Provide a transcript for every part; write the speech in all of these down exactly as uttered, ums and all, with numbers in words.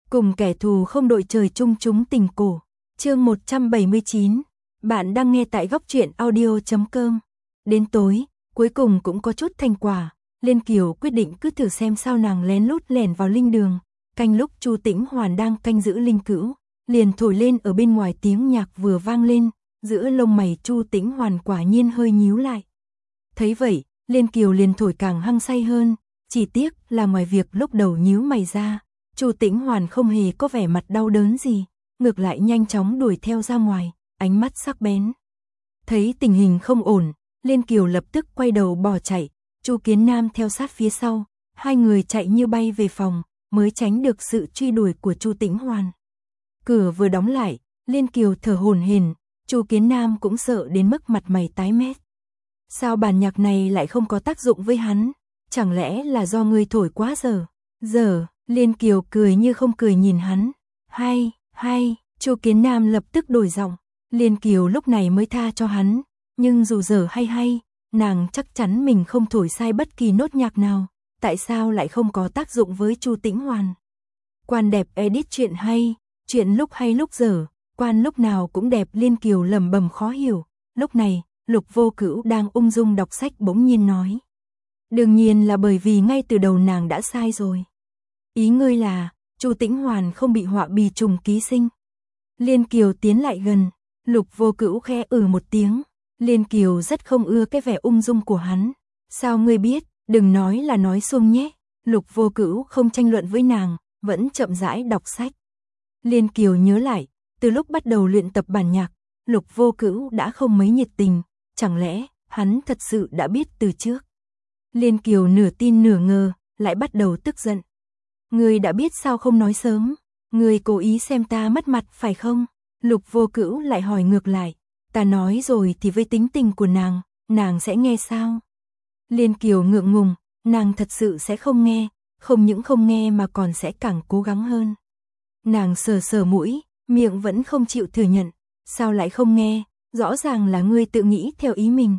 Cùng kẻ thù không đội trời chung chúng tình cổ. Chương một trăm bảy mươi chín. Bạn đang nghe tại góc truyện audio chấm com. Đến tối, cuối cùng cũng có chút thành quả. Liên Kiều quyết định cứ thử xem sao nàng lén lút lẻn vào linh đường. Canh lúc Chu Tĩnh Hoàn đang canh giữ linh cữu, liền thổi lên ở bên ngoài tiếng nhạc vừa vang lên. Giữa lông mày Chu Tĩnh Hoàn quả nhiên hơi nhíu lại. Thấy vậy, Liên Kiều liền thổi càng hăng say hơn. Chỉ tiếc là ngoài việc lúc đầu nhíu mày ra, Chu Tĩnh Hoàn không hề có vẻ mặt đau đớn gì, ngược lại nhanh chóng đuổi theo ra ngoài, ánh mắt sắc bén. Thấy tình hình không ổn, Liên Kiều lập tức quay đầu bỏ chạy, Chu Kiến Nam theo sát phía sau, hai người chạy như bay về phòng, mới tránh được sự truy đuổi của Chu Tĩnh Hoàn. Cửa vừa đóng lại, Liên Kiều thở hổn hển, Chu Kiến Nam cũng sợ đến mức mặt mày tái mét. Sao bản nhạc này lại không có tác dụng với hắn? Chẳng lẽ là do ngươi thổi quá giờ? Giờ, Liên Kiều cười như không cười nhìn hắn. Hay, hay, Chu Kiến Nam lập tức đổi giọng. Liên Kiều lúc này mới tha cho hắn, nhưng dù giờ hay hay, nàng chắc chắn mình không thổi sai bất kỳ nốt nhạc nào, tại sao lại không có tác dụng với Chu Tĩnh Hoàn? Quan đẹp edit chuyện hay, chuyện lúc hay lúc dở, quan lúc nào cũng đẹp. Liên Kiều lẩm bẩm khó hiểu. Lúc này, Lục Vô Cữu đang ung dung đọc sách bỗng nhiên nói. Đương nhiên là bởi vì ngay từ đầu nàng đã sai rồi. Ý ngươi là, Chu Tĩnh Hoàn không bị họa bì trùng ký sinh. Liên Kiều tiến lại gần, Lục Vô Cữu khẽ ừ một tiếng. Liên Kiều rất không ưa cái vẻ ung dung của hắn. Sao ngươi biết, đừng nói là nói xuông nhé. Lục Vô Cữu không tranh luận với nàng, vẫn chậm rãi đọc sách. Liên Kiều nhớ lại, từ lúc bắt đầu luyện tập bản nhạc, Lục Vô Cữu đã không mấy nhiệt tình, chẳng lẽ hắn thật sự đã biết từ trước. Liên Kiều nửa tin nửa ngờ, lại bắt đầu tức giận. Ngươi đã biết sao không nói sớm? Ngươi cố ý xem ta mất mặt phải không? Lục Vô Cữu lại hỏi ngược lại. Ta nói rồi thì với tính tình của nàng, nàng sẽ nghe sao? Liên Kiều ngượng ngùng, nàng thật sự sẽ không nghe, không những không nghe mà còn sẽ càng cố gắng hơn. Nàng sờ sờ mũi, miệng vẫn không chịu thừa nhận. Sao lại không nghe? Rõ ràng là ngươi tự nghĩ theo ý mình.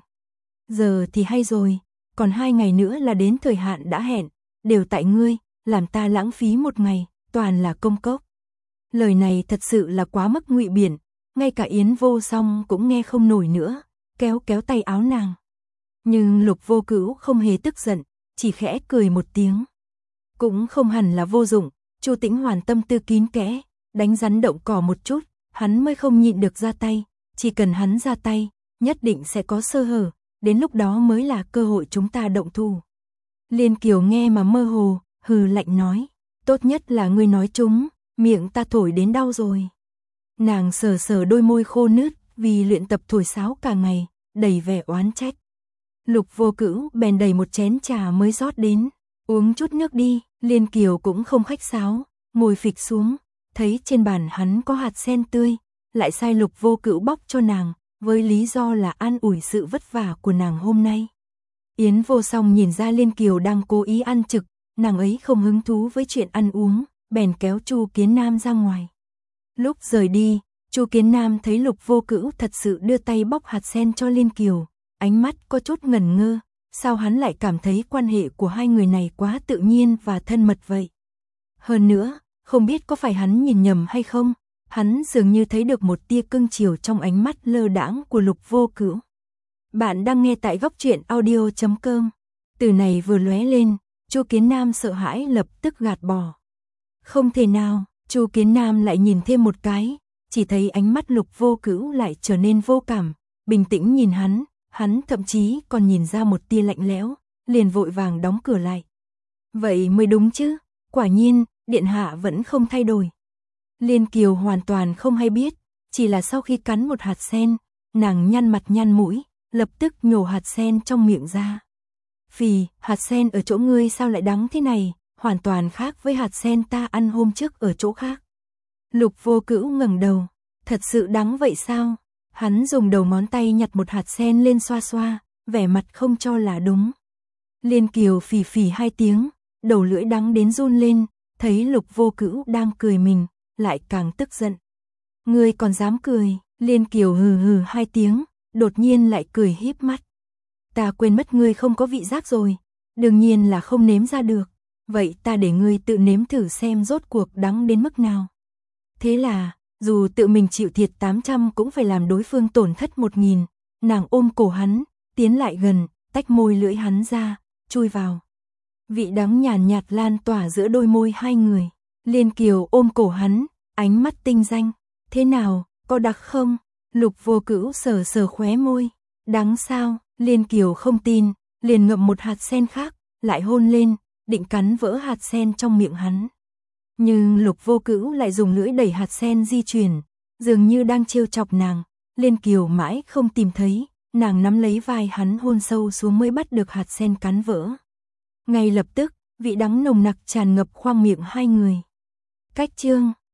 Giờ thì hay rồi, còn hai ngày nữa là đến thời hạn đã hẹn, đều tại ngươi, làm ta lãng phí một ngày, toàn là công cốc. Lời này thật sự là quá mức ngụy biện, ngay cả Yến Vô Song cũng nghe không nổi nữa, kéo kéo tay áo nàng. Nhưng Lục Vô Cữu không hề tức giận, chỉ khẽ cười một tiếng. Cũng không hẳn là vô dụng, Chu Tĩnh Hoàn tâm tư kín kẽ, đánh rắn động cỏ một chút, hắn mới không nhịn được ra tay, chỉ cần hắn ra tay, nhất định sẽ có sơ hở, đến lúc đó mới là cơ hội chúng ta động thủ. Liên Kiều nghe mà mơ hồ, hừ lạnh nói, tốt nhất là ngươi nói chúng, miệng ta thổi đến đau rồi. Nàng sờ sờ đôi môi khô nứt, vì luyện tập thổi sáo cả ngày, đầy vẻ oán trách. Lục Vô Cữu bèn đầy một chén trà mới rót đến, uống chút nước đi. Liên Kiều cũng không khách sáo, ngồi phịch xuống, thấy trên bàn hắn có hạt sen tươi, lại sai Lục Vô Cữu bóc cho nàng, với lý do là an ủi sự vất vả của nàng hôm nay. Yến Vô Song nhìn ra Liên Kiều đang cố ý ăn trực, nàng ấy không hứng thú với chuyện ăn uống, bèn kéo Chu Kiến Nam ra ngoài. Lúc rời đi, Chu Kiến Nam thấy Lục Vô Cữu thật sự đưa tay bóc hạt sen cho Liên Kiều, ánh mắt có chút ngẩn ngơ, sao hắn lại cảm thấy quan hệ của hai người này quá tự nhiên và thân mật vậy? Hơn nữa, không biết có phải hắn nhìn nhầm hay không, hắn dường như thấy được một tia cưng chiều trong ánh mắt lơ đãng của Lục Vô Cữu. Bạn đang nghe tại góc truyện audio chấm com. Từ này vừa lóe lên, Chu Kiến Nam sợ hãi lập tức gạt bỏ. Không thể nào, Chu Kiến Nam lại nhìn thêm một cái, chỉ thấy ánh mắt Lục Vô Cữu lại trở nên vô cảm, bình tĩnh nhìn hắn, hắn thậm chí còn nhìn ra một tia lạnh lẽo, liền vội vàng đóng cửa lại. Vậy mới đúng chứ, quả nhiên, điện hạ vẫn không thay đổi. Liên Kiều hoàn toàn không hay biết, chỉ là sau khi cắn một hạt sen, nàng nhăn mặt nhăn mũi, lập tức nhổ hạt sen trong miệng ra. Phì, hạt sen ở chỗ ngươi sao lại đắng thế này, hoàn toàn khác với hạt sen ta ăn hôm trước ở chỗ khác. Lục Vô Cữu ngẩng đầu, thật sự đắng vậy sao? Hắn dùng đầu ngón tay nhặt một hạt sen lên xoa xoa, vẻ mặt không cho là đúng. Liên Kiều phì phì hai tiếng, đầu lưỡi đắng đến run lên, thấy Lục Vô Cữu đang cười mình, lại càng tức giận. Ngươi còn dám cười? Liên Kiều hừ hừ hai tiếng, đột nhiên lại cười híp mắt. Ta quên mất ngươi không có vị giác rồi, đương nhiên là không nếm ra được. vậy ta để ngươi tự nếm thử xem rốt cuộc đắng đến mức nào. Thế là, dù tự mình chịu thiệt tám trăm cũng phải làm đối phương tổn thất một nghìn, nàng ôm cổ hắn, tiến lại gần, tách môi lưỡi hắn ra, chui vào. Vị đắng nhàn nhạt lan tỏa giữa đôi môi hai người. Liên Kiều ôm cổ hắn, ánh mắt tinh danh. Thế nào, có đặc không? Lục Vô Cữu sờ sờ khóe môi. Đắng sao? Liên Kiều không tin, liền ngậm một hạt sen khác, lại hôn lên, định cắn vỡ hạt sen trong miệng hắn. Nhưng Lục Vô Cữu lại dùng lưỡi đẩy hạt sen di chuyển, dường như đang trêu chọc nàng. Liên Kiều mãi không tìm thấy, nàng nắm lấy vai hắn hôn sâu xuống mới bắt được hạt sen cắn vỡ. Ngay lập tức, vị đắng nồng nặc tràn ngập khoang miệng hai người. Cách chương